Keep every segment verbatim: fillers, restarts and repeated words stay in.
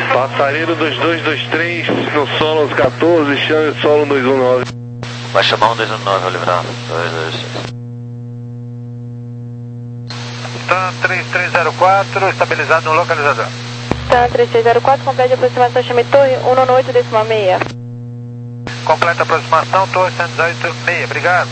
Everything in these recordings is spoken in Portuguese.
Passareiro dois dois dois três, no solo quatorze, chame solo dois um nove. Vai chamar um dois um nove, vou livrar. dois dois seis. TAM três três zero quatro, estabilizado no localizador. TAM três três zero quatro, complete a aproximação, chame torre um nove oito, décima meia. Completa a aproximação, torre cento e dezoito, meia, obrigado.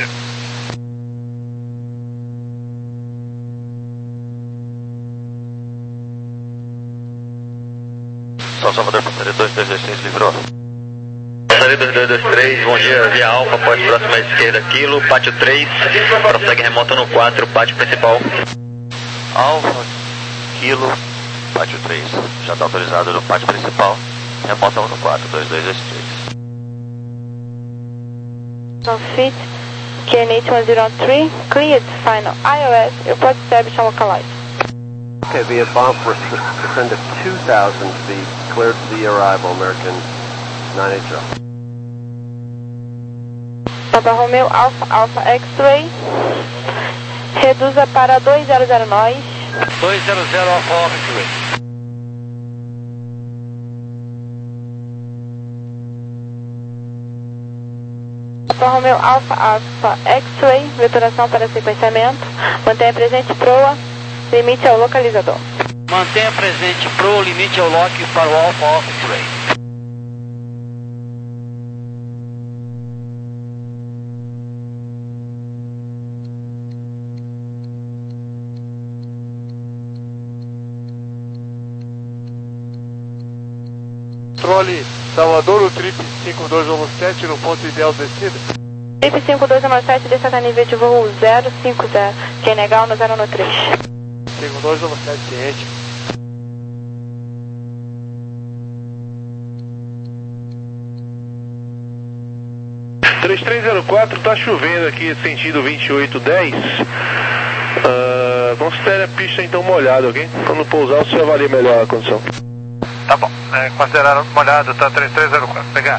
Só Salvador, passareiro dois dois dois três, livrou. Passareiro dois dois dois três, bom dia, via Alfa, pode próxima à esquerda, quilo, pátio três, prossegue remota no quatro, pátio principal. Alfa, quilo, pátio três, já está autorizado no pátio principal, remota um no quatro, dois dois dois três. Fit, K N H one zero three, cleared, final, I O S, report established and localized. Okay, via bomb for descend of two thousand feet, cleared to the arrival, American nine eight zero. Papa Romeo Alpha Alpha X-Ray, reduza para dois zero zero nós. dois zero zero Alpha Alpha X-Ray. Papa Romeo Alpha Alpha X-Ray, veturação para sequenciamento, mantenha presente proa, limite ao localizador. Mantenha presente pro limite ao lock para o Alpha Alpha X-Ray. Controle Salvador, o trip cinco dois um sete no ponto ideal de descida. Trip cinco dois um sete, descida a nível de voo zero cinco zero, que é legal no zero um três. cinco dois um sete, ciente. três três zero quatro, tá chovendo aqui, sentido vinte e oito dez. Uh, considere a pista então molhada, ok? Quando pousar, você avalia melhor a condição. Tá bom, é, considerado molhado, tá três três zero quatro, obrigado.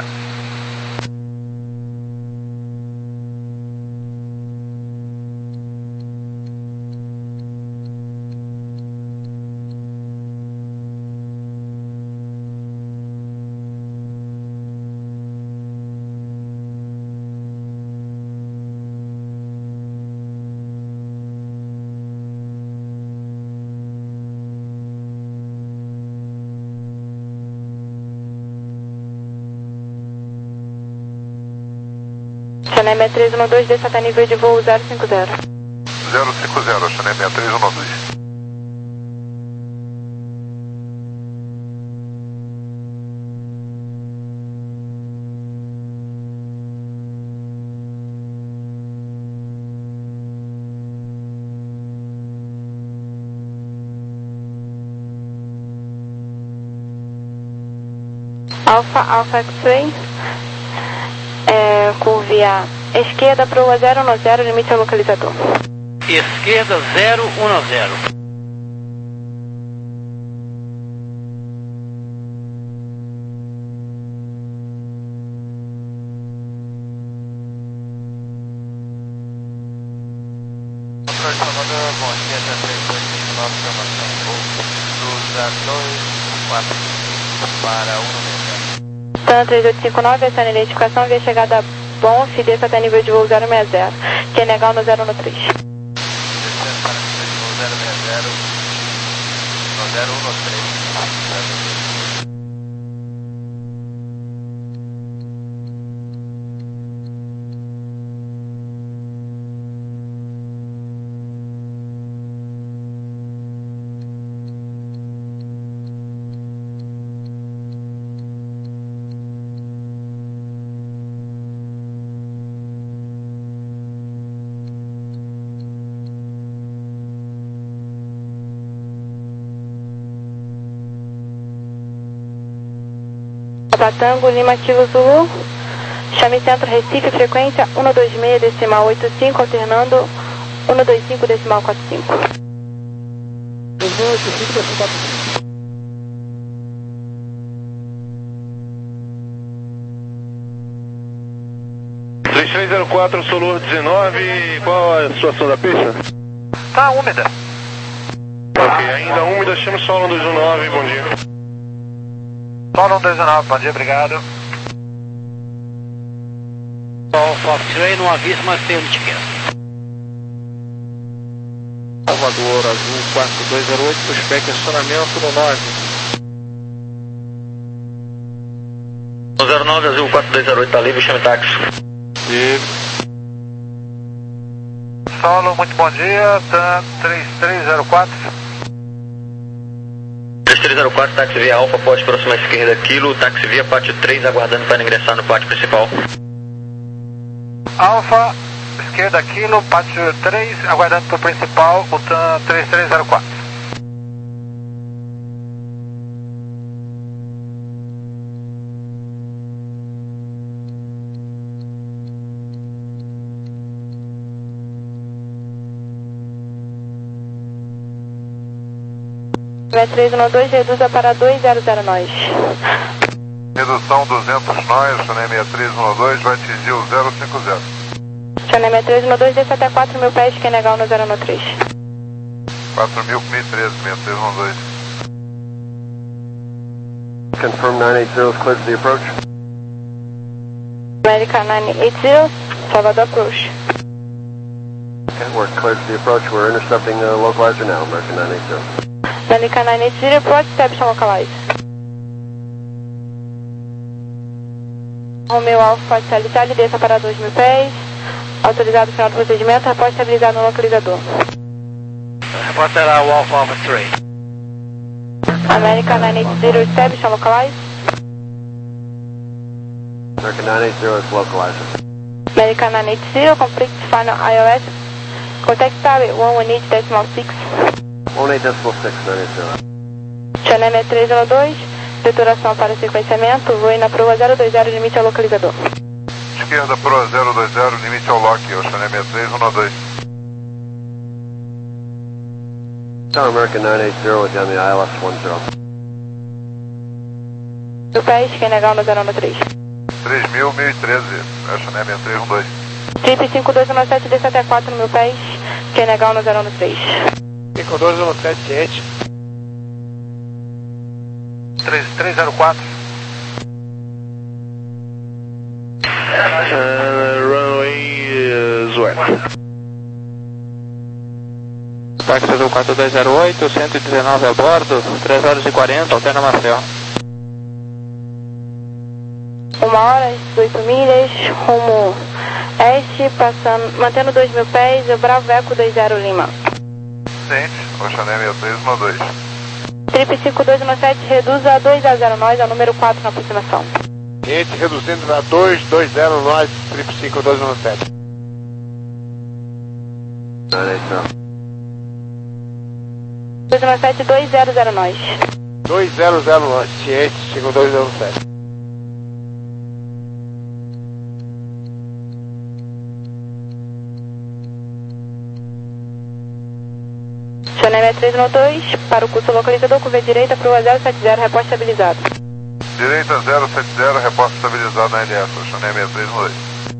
Chanel seis três um dois, desça até nível de voo zero cinco zero. zero cinco zero, Chanel seis três um dois. Alpha Alpha X-Ray, é, curve a esquerda para o zero um zero, limite ao localizador. Esquerda zero um zero. Salvador, bom dia, três dois cinco nove, informação, cruza dois quatro para um nove zero. TAM três oito cinco nove, essa é a identificação via chegada bom, desça até nível de voo zero seis zero, que é legal no zero um três. Descendo para nível de voo zero seis zero, no zero um três. Tango, Lima, Kilo, Zulu, chame centro Recife, frequência um dois seis, decimal oito cinco, alternando um dois cinco, decimal quatro cinco. um oito cinco, decimal quatro cinco. três três zero quatro, Solor dezenove, qual a situação da pista? Tá úmida. Ok, ainda úmida, chama solo dois um nove, bom dia. Solo um dois nove, bom dia, obrigado. Foxtrot, não avisa, mas tem etiqueta. Salvador, Azul quatro dois zero oito, pushback acionamento no nove. No zero nove, Azul quatro dois zero oito, tá livre, chame táxi. Livre. Solo, muito bom dia, TAM três três zero quatro. três três zero quatro, táxi via Alfa, pode próxima esquerda, quilo, táxi via pátio três, aguardando para ingressar no pátio principal. Alfa, esquerda, quilo, pátio três, aguardando para o principal, o TAM três três zero quatro. três um dois, reduza para dois zero zero nós. Redução duzentos nós, Channel seis três um dois, vai atingir o zero cinco zero. Channel seis três um dois, desce até quatro mil pés, que é legal no zero um três. quatro mil com mil e treze, seis três um dois. Confirm nine eight zero is cleared to the approach. America nine eight zero, Salvador approach. Okay, we're cleared to the approach. We're intercepting the localizer now, American nine eight zero. America nine eight zero, approach, reception localize. Romeo Alfa, Sally, desça para dois mil pés. Autorizado o final do procedimento, reporte estabilizado no localizador. Repórter era o Alpha Alpha três. America nine eight zero, establish localize. American nine eight zero is localizer. America nine eight zero, complete final I O S. Contact tower one one eight decimal six. one eight decimal six, nine eight zero. Channel seis três um dois, deturação para sequenciamento, voo na proa zero dois zero, limite ao localizador. Esquerda, proa zero dois zero, limite ao lock, o Channel seis três um dois. Tower American nine eight zero with down the I L S one zero. Do pés, que é legal no zero um três. três mil, mil e treze, é Channel seis três um dois. Trip cinco dois um sete, desce até quatro mil pés, que é legal no zero um três. cinco dois um sete, ciente. três três zero quatro. Uh, runway uh, Zuela. Táxi Azul quatro dois zero oito, cento e dezenove a bordo, três horas e quarenta, alterna Marcel. Uma hora, dezoito milhas, rumo este, passando, mantendo dois mil pés, Bravo Eco dois zero Lima. Ciente, o Channel seis três um dois. Trip cinco dois um sete, reduza a dois a zero nós, ao número quatro na aproximação. Ciente, reduzindo na dois dois zero nós, trip cinco dois um sete. nine eight zero. dois um sete, dois zero zero nós. dois zero zero nós, ciente, cinco dois zero sete. Channel seis três um dois, para o curso localizador, curva direita, proa zero sete zero, reporte estabilizado. Direita zero sete zero, reporte estabilizado na L S, o Channel seis três um dois.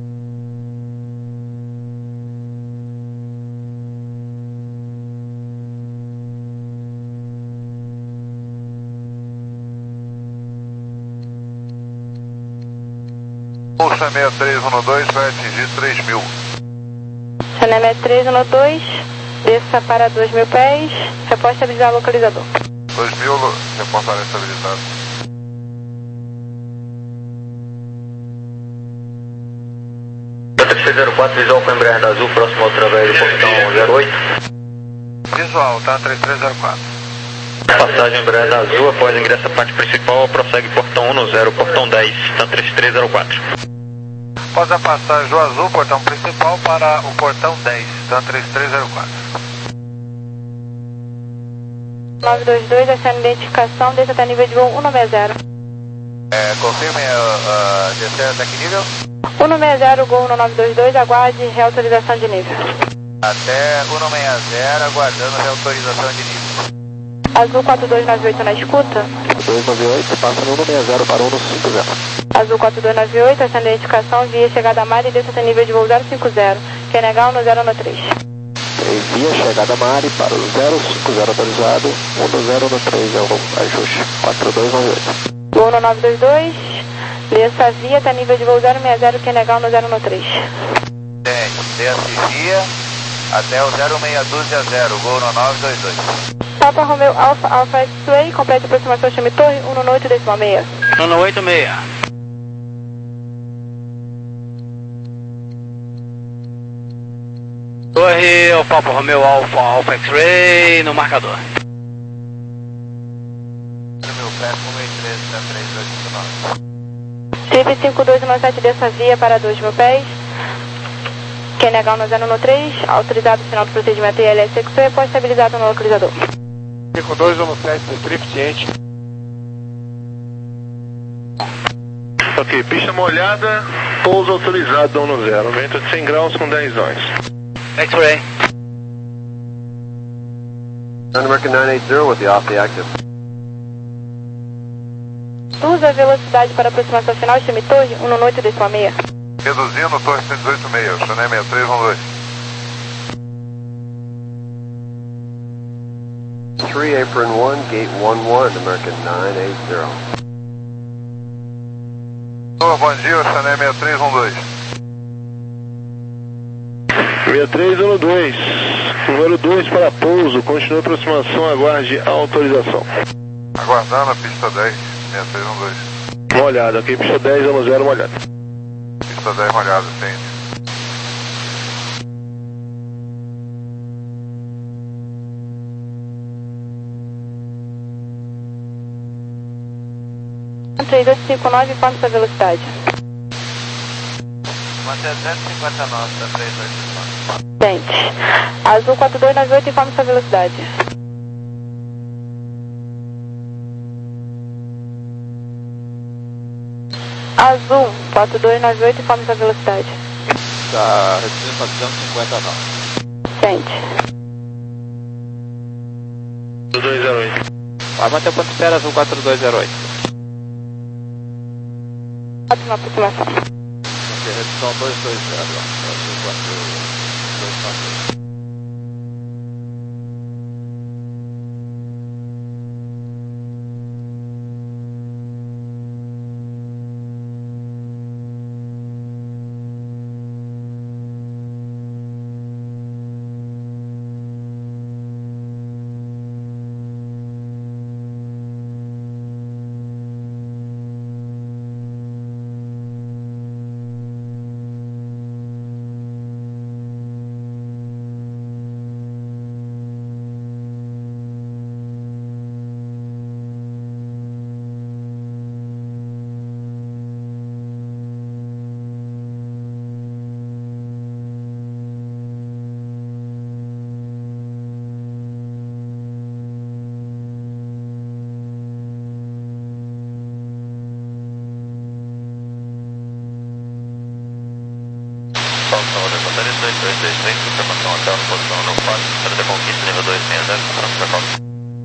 O Channel seis três um dois vai atingir três mil. Channel seis três um dois, desça para dois mil pés, reporte estabilizado localizador. dois mil, reportar estabilizado. três zero quatro, visual com embreagem azul, próximo ao través do portão zero oito. Visual, tá? três três zero quatro. Passagem embreagem azul, após ingresso à parte principal, prossegue portão um no zero, portão dez, tá três três zero quatro. Após a passagem do azul, portão principal para o portão dez, tá? três três zero quatro. nove dois dois, achando identificação, desça até nível de voo um nove zero. É, confirme a uh, descer até que nível? um nove zero, Gol no nove dois dois, aguarde reautorização de nível. Até um nove zero, aguardando reautorização de nível. Azul quatro dois nove oito na escuta. dois nove oito, passa no um nove zero para um cinco zero. Azul quatro dois nove oito, achando identificação, via chegada a Mari, desça até nível de voo zero cinco zero, que é legal no zero um três. Via chegada Mari para o zero cinco zero autorizado, um zero um três é o ajuste, quatro dois nove oito. Gol no nove dois dois, desça via, tá nível de voo zero seis zero, quem negar no zero um três. Tem, desce via até o zero seis dúzia zero, gol no nove dois dois. Papa Romeo Alpha, Alpha X-Ray, complete aproximação, chame torre, um no oito decimal seis. um no oito seis. Torre, o Papa Romeo Alpha, Alpha X-Ray no marcador. Meu pé, um seis três, três dois cinco nove. Trip cinco dois um sete, desça via para dois mil pés. Quem negar no zero um três, autorizado o final do procedimento I L S X-Ray, pode estabilizado no localizador. cinco dois um sete, Trip ciente. Ok, pista molhada, pouso autorizado, dono zero, vento de cem graus com dez nós. X-Ray. American nine eight zero with the off the active. Usa a velocidade para aproximação final, chame torre, um no oito decimal seis. Reduzindo, torre cento e dezoito seis, Chanel sessenta e três um dois. three apron one, gate one one, American nine eight zero. Bom dia, Chanel sessenta e três um dois. sessenta e três um dois, número dois para pouso, continua a aproximação, aguarde a autorização. Aguardando a pista dez, sessenta e três um dois. Molhada, ok, pista dez, dono zero, molhada. Pista dez molhada, tem. três dois cinco nove, informe sua velocidade. Manter zero cinquenta e nove, tá três dois cinco nove. Tente. Azul quatro dois nove oito, informe sua velocidade. Azul quatro dois nove oito, informe sua velocidade. Tá reduzindo para duzentos e cinquenta e nove. Tente. dois zero oito. Vai manter ponto espera, azul quatro dois zero oito. Ótima aproximação. Ok, redução dois dois zero, azul quatro dois quatro. dois dois dois três, informação hotel, posição no quatro, Estrada da Conquista, nível dois seis zero, pronto para calma.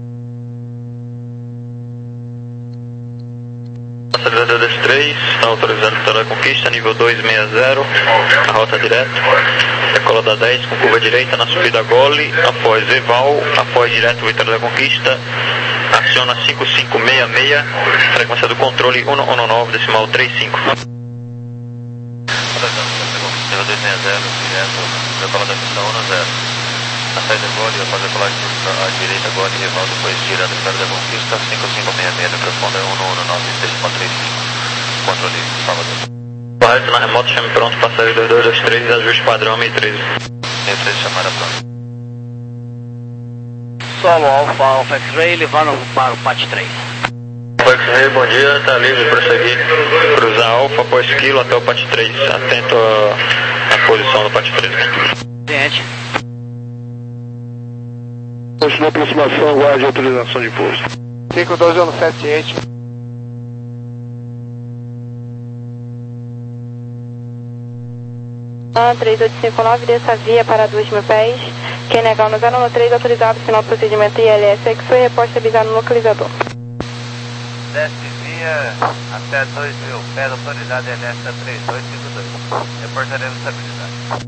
Acelerador dois três, está autorizando Estrada da Conquista, nível dois seis zero, a rota direta, decola da dez com curva direita na subida Gole, após Eval, após direto Vitória da Conquista, aciona cinco cinco seis seis, frequência do controle um um nove, decimal trinta e cinco. Nível dois seis zero, direto, decola da pista um zero. Na saída Gole, após decolagem à direita Gole, Eval, depois direto Vitória da Conquista, cinco cinco seis seis, microfone um um nove, decimal trinta e cinco. Controle Salvador. Correto, na remota, chame pronto, passageiro dois dois dois três, ajuste padrão seis três. seis três, chamada pronto. Solo Alpha, Alpha X-Ray, levando para o P A T três. Alpha X-Ray, bom dia, está livre para prosseguir. Cruzar Alpha após quilo até o P A T três. Atento à posição do P A T três. Ciente. Continua a aproximação, aguarde a autorização de pouso. cinco dois um sete, ciente. Ah, três oito cinco nove, desça via para dois mil pés. Quem negar no zero um três, autorizado final do procedimento I L S X-Ray, reposta avisado no localizador. Desce via até dois mil, pé autorizado L S três dois cinco dois. Reportaremos estabilidade.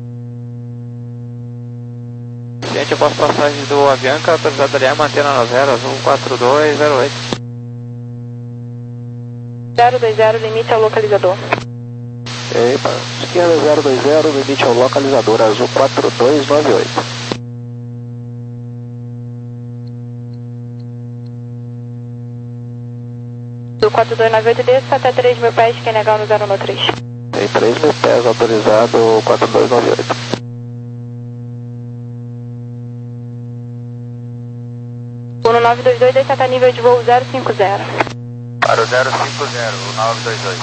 Gente, eu posso passagem do Avianca, autorizado L M, antena zero, azul quatro dois zero oito. quatro dois zero oito. Avianca, autorizado L M, antena zero, azul quatro dois zero oito. Desce via até dois mil, pé autorizado L S três dois cinco dois. Reportaremos estabilidade. Avianca, autorizado L M, antena zero, azul quatro dois zero oito. Gente, eu posso passagem do Avianca, autorizado L M, antena zero, azul quatro dois zero oito. zero dois zero, limite ao localizador. Epa, esquerda zero dois zero, limite ao localizador, azul quatro dois nove oito. Do quatro dois nove oito, desça até três mil pés, quem negar no zero um três. Tem três mil pés, autorizado quatro dois nove oito. um nove dois dois, desça até nível de voo zero cinco zero. Para o zero cinco zero, o nove dois dois.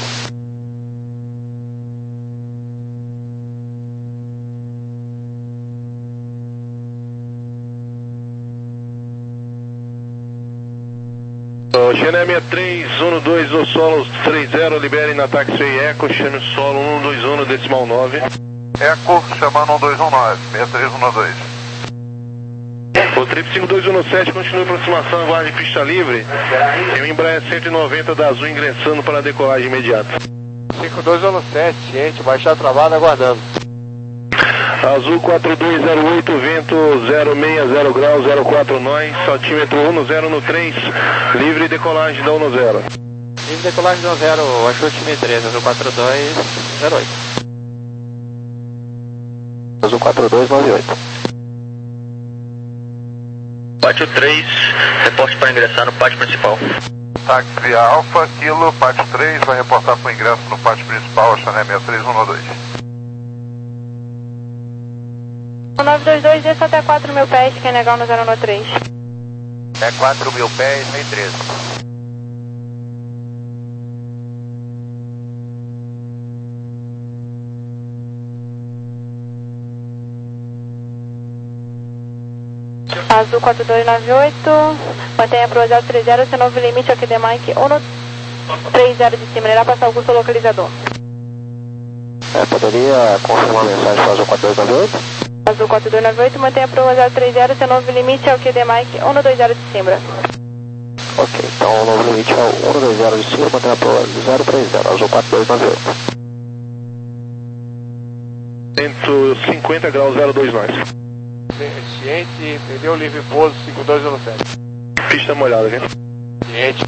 China sessenta e três, um dois do solo trinta, libere na taxiway Eco, chame o solo um dois um decimal nove. Eco, chamando um dois um nove, sessenta e três um dois. O trip cinco dois um sete continua a aproximação, aguarde pista livre. Tem o Embraer cento e noventa da Azul ingressando para a decolagem imediata. cinco dois um sete, ciente, baixar travado, aguardando. Azul quatro dois zero oito, vento zero seis zero graus, zero quatro nós, altímetro um zero um três, livre decolagem da um zero. Livre decolagem da um zero, achou o time três, azul quatro dois zero oito. Azul quatro dois nove oito. Pátio três, reporte para ingressar no pátio principal. Táxi Alfa, Kilo, Pátio três, vai reportar para o ingresso no pátio principal, China sessenta e três um dois. um nove dois dois, desça até quatro mil pés, quem negar no zero um três. É quatro mil pés, meio treze. Azul quatro dois nove oito, mantenha para o zero três zero, seu novo limite aqui de Mike um três zero de cima, irá passar o curso localizador. É, poderia confirmar a mensagem para o Azul quatro dois nove oito? Azul quatro dois nove oito, mantenha para o zero três zero, seu novo limite é o Q D Mike um dois zero de cima. Ok, então o novo limite é o um dois zero de cima, mantenha para o zero três zero, Azul quatro dois nove oito. cento e cinquenta graus, zero dois nós. Ciente, perdeu o livre pouso cinco dois um sete. Pista molhada, viu? Ciente.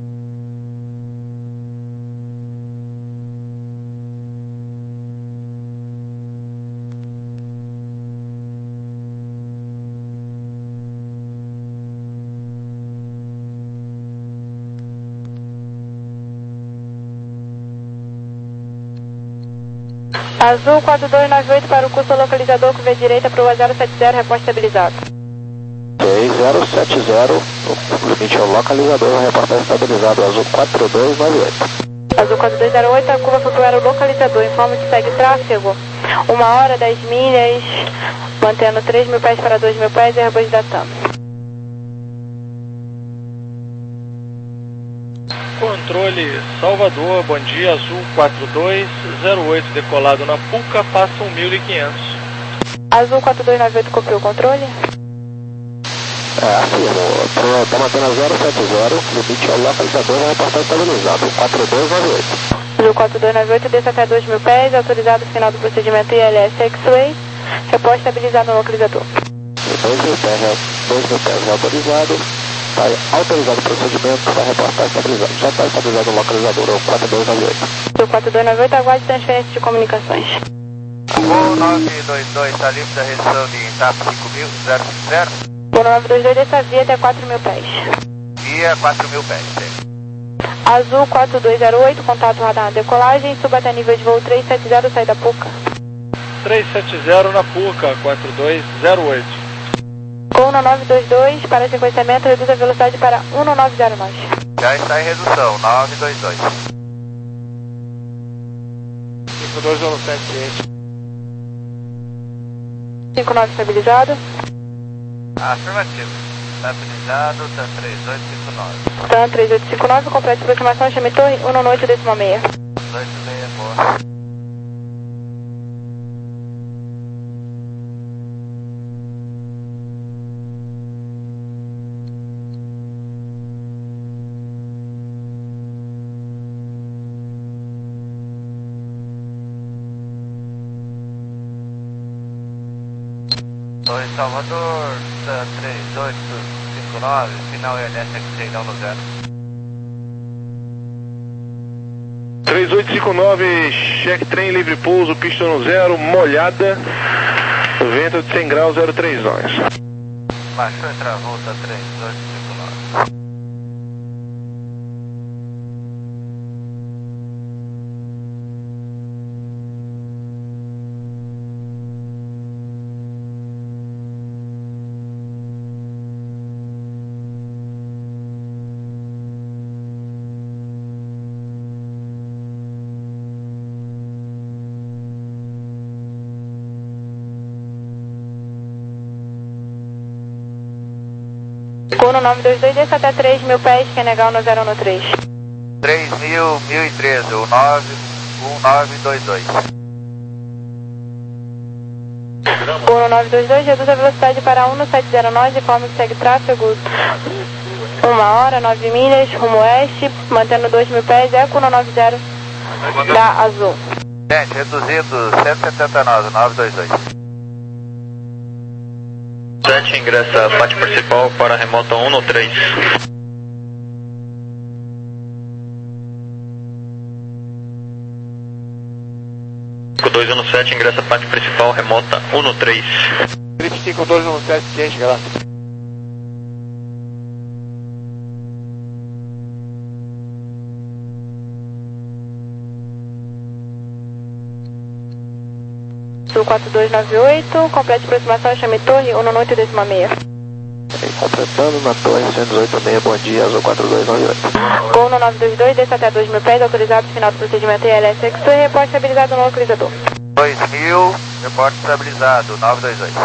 Azul quatro dois nove oito para o curso localizador, curva direita para o zero sete zero, reporte estabilizado. seis zero sete zero, o limite é o localizador, vai reportar estabilizado, Azul quatro dois nove oito. Azul quatro dois zero oito, a curva foi para o localizador, informa que segue tráfego, uma hora, dez milhas, mantendo três mil pés para dois mil pés e Airbus datando. Controle Salvador, bom dia, Azul quatro dois zero oito, decolado na Puca, passa mil e quinhentos. Azul quatro dois nove oito, copiou o controle? É, afirmo, está mantendo a zero sete zero, limite é o localizador, vai reportar estabilizado, quatro dois nove oito. Azul quatro dois nove oito, desce até dois mil pés, autorizado o final do procedimento I L S X-Way, reporte estabilizado no localizador. dois mil pés, dois mil pés autorizado. Está autorizado o procedimento, vai reportar estabilizado. Já está estabilizado o localizador, o quatro dois nove oito. O quatro dois nove oito, aguarde transferência de comunicações. O nove dois dois está livre da região de TAP cinco mil, zero cinco zero. O nove dois dois, desça via até quatro mil pés. Via quatro mil pés, sim. Azul quatro dois zero oito, contato radar na decolagem, suba até nível de voo três sete zero, sai da Puca. três sete zero na Puca, quatro dois zero oito. Com nove dois dois, para sequenciamento, reduz a velocidade para um nove zero nós. Já está em redução, nove dois dois. cinco dois um sete, ciente. cinco nove estabilizado. Afirmativo. Estabilizado, T A M três oito cinco nove. T A M três oito cinco nove, completa aproximação, chame torre um oito decimal seis. oito seis, boa. Oi, Salvador, três oito cinco nove, final I L S X-Ray, down no zero. três oito cinco nove, check trem, livre pouso, pista no zero, molhada, vento de cem graus, zero três nós. Baixou e travou, tá três oito cinco nove. Uno nove dois dois, desça até três mil pés, que é negar no zero no três. três mil, mil e treze, o nove um nove dois dois. Uno nove dois dois, reduz a velocidade para um sete zero nove, informa que segue tráfego uma hora, nove milhas, rumo oeste, mantendo dois mil pés, Eco Uno nove zero da Azul. Gente, reduzindo cento e setenta e nove, nove dois dois. sete ingressa pátio principal para remota um no três. dois um sete ingressa pátio principal, remota um no três. Trip cinco dois um sete, ciente, galera. Sul quatro dois nove oito, complete aproximação, chame torre um no oito décima seis. Completando na torre cento e dezoito meia, bom dia, Azul quatro dois nove oito. Com Uno nove dois dois, desça até dois mil pés, autorizado, final do procedimento I L S X, torre, reporte estabilizado no localizador. dois mil, reporte estabilizado, nove dois dois.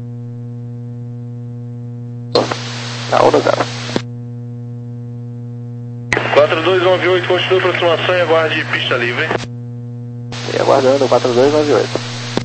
Na Uno zero. quatro dois nove oito, continua a aproximação e aguarde pista livre. E aguardando, quatro dois nove oito.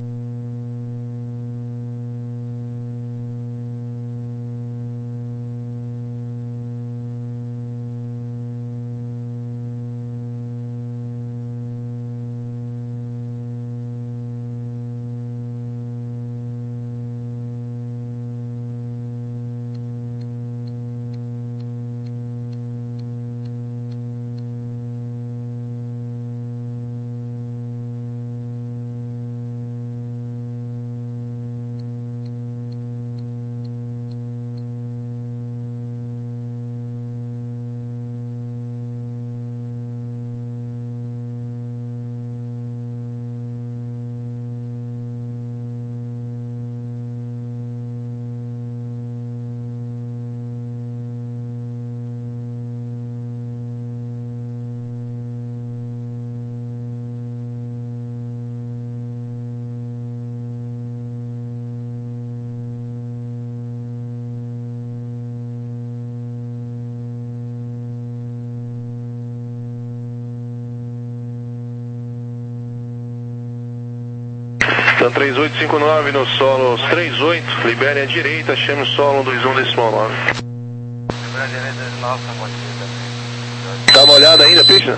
três oito cinco nove no solo três oito, libere à direita, chame o solo um dois um decimal nove. Libera a direita de novo, tá molhada. Tá molhada ainda a pista?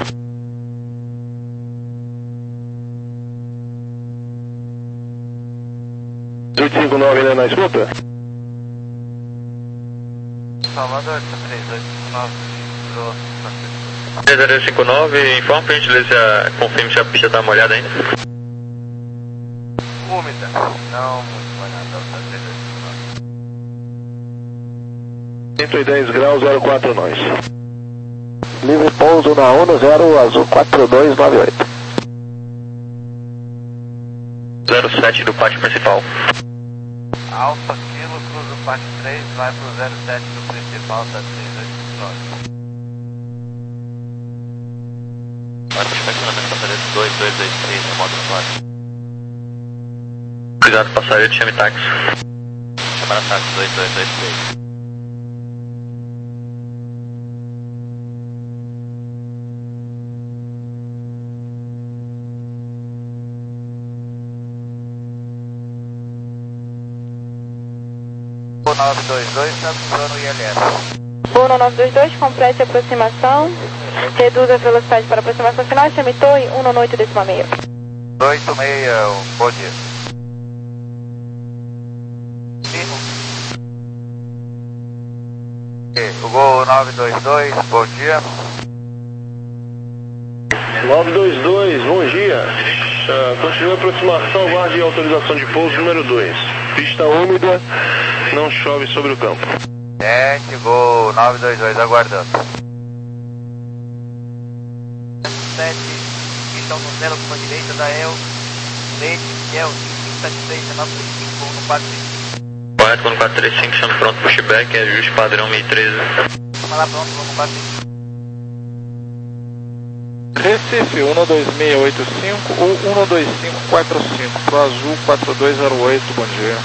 oito cinco nove ainda na escuta? Salvador, tá três oito cinco nove, grosso, três zero cinco nove, informa pra gentileza, confirme se a pista tá molhada ainda. úmida, não muito molhada, tá três oito cinco nove. cento e dez graus, zero quatro nós. Livre pouso na Uno zero, Azul quatro dois nove oito. zero sete do pátio principal. Alfa Kilo, cruza o pátio três, vai pro zero sete do principal, tá três oito cinco nove. Pátio estacionamento passageiro dois dois dois três, remoto no pátio. Cuidado, passageiro, chame táxi. Chamar a táxi dois dois dois três. nove dois dois, está usando o I L S. Uno nove dois dois, complete a aproximação, reduz a velocidade para a aproximação final, chame torre um no oito décima seis. oito seis, bom dia. O Gol nove dois dois, bom dia. nove dois dois, bom dia. Uh, continua a aproximação, aguarde autorização de pouso número dois. Pista úmida, não chove sobre o campo. É, chegou nove dois dois, aguardando. sete, estão no zero com a direita da El, Leite, El, cinco sete três, nove três cinco, no quatro três cinco. Correto, no quatro três cinco, chamo pronto, pushback, ajuste padrão mil e treze. Vamos lá, pronto, vamos no quatro três cinco. Recife um dois seis oito cinco ou um dois cinco quatro cinco, pro Azul quatro dois zero oito, bom dia.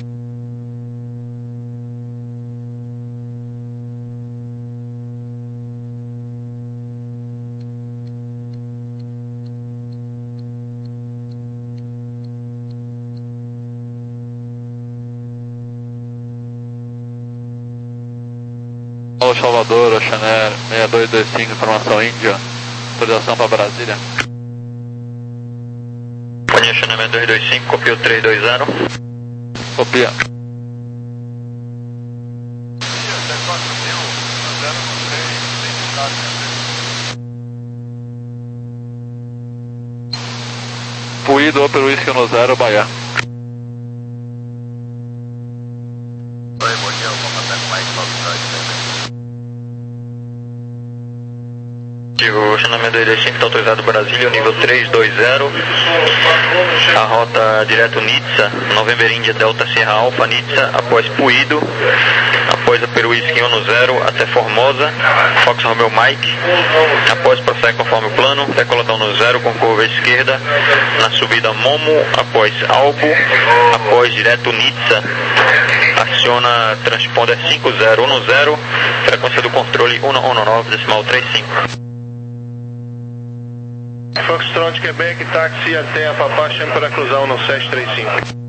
Alô Salvador, Oceaner seis dois dois cinco, informação Índia. Autorização para Brasília. Companhia Oceaner seis dois dois cinco, copia o três dois zero. Copia. Puído pelo Whisky no zero, Bahia. Oi, bom dia, eu vou mandar com mais nove dois. O Oceaner seis dois dois cinco está autorizado Brasília, nível três dois zero. A rota direto Nizza, November India Delta Sierra Alpha Nizza, após Puído, após a Peru Whisky um zero até Formosa, Fox Romeo Mike, após prossegue conforme o plano, decoladão no zero com curva à esquerda, na subida Momo, após Albo, após direto Nizza, aciona transponder cinco zero um zero, frequência do controle um um nove, decimal trinta e cinco. Foxtrot, Quebec, táxi até a Papá, chame para cruzar um sete três cinco.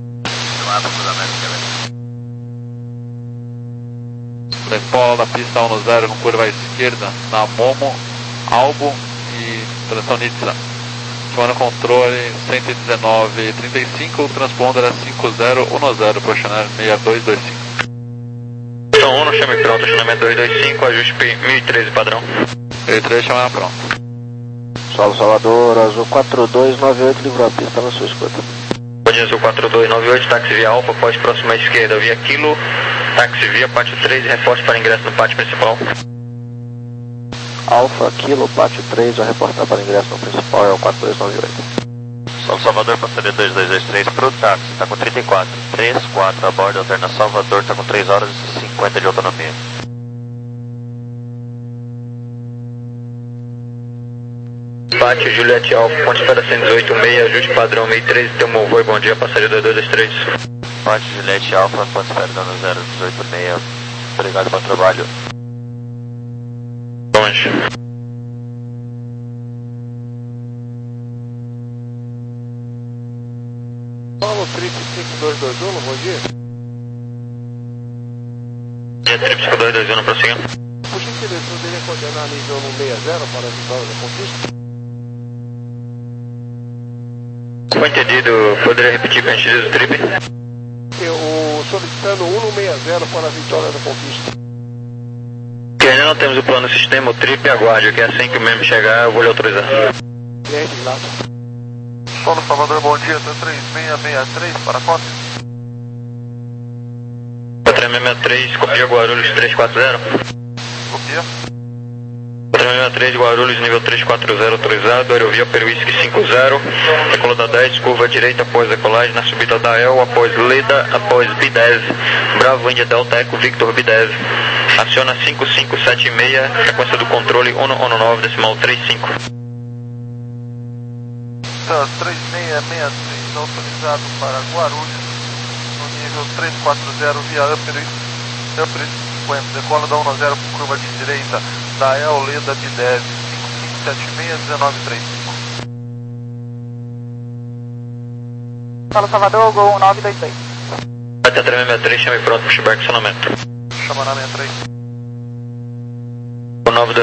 Decola da pista um zero com curva à esquerda, na Momo, Albo e direção Nizza. Chamando controle cento e dezenove trinta e cinco, transponder é cinco zero um zero para o Oceaner seis dois dois cinco. Então um, chame pronto, Oceaner seis dois dois cinco, ajuste mil e treze padrão. mil e treze, chamando pronto. Solo Salvador, Azul quatro dois nove oito, livrou a pista na sua escuta. Bom dia, Azul quatro dois nove oito, táxi via Alfa, após próxima à esquerda, via Kilo, táxi via pátio três e reforço para ingresso no pátio principal. Alfa, Kilo, pátio três, vai reportar para ingresso no principal, é o quatro dois nove oito. Solo Salvador, passageiro dois dois dois três pro táxi, está com trinta e quatro, três quatro a bordo, alterna Salvador, está com três horas e cinquenta de autonomia. Pátio Juliette Alfa, ponte para cento e dezoito seis, ajuste padrão mil e treze, teu voo, bom dia, passageiro dois dois dois três. Pátio Juliette Alfa, ponte para dano zero dezoito seis, obrigado pelo trabalho. Longe. Paulo, Trip cinco dois dois um, bom dia. Dia Trip cinco dois dois um, prossiga. Por gentileza, poderia coordenar nível um seis zero para a vitória da conquista? Foi entendido, poderia repetir com a gentileza do Trip? Eu solicitando um seis zero para a vitória da conquista. Que ainda não temos o plano sistema, o Trip aguarde, que assim que o mesmo chegar eu vou lhe autorizar. Guilherme Lado. Solo Salvador, bom dia, três seis seis três para Costa. três seis seis três, copia Guarulhos três quatro zero. Copia. três seis seis três, Guarulhos, nível três quatro zero, autorizado, aerovia Peruísque cinco zero, decolada dez, curva direita após decolagem, na subida da El, após Leda, após B dez, Bravo, Índia, Delta, Eco, Victor, B dez, aciona cinco cinco sete seis, frequência do controle um um nove, decimal trinta e cinco. Tá, três seis seis três, autorizado para Guarulhos, no nível três quatro zero, via Upper, Upper cinquenta, decola da um zero por curva de direita, da El, Leda, B dez, cinco cinco sete seis, um nove três cinco. Solo Salvador, Gol nove dois dois. Até três seis três, chame pronto, pushback, acionamento. Chama na sessenta e três. O nove dois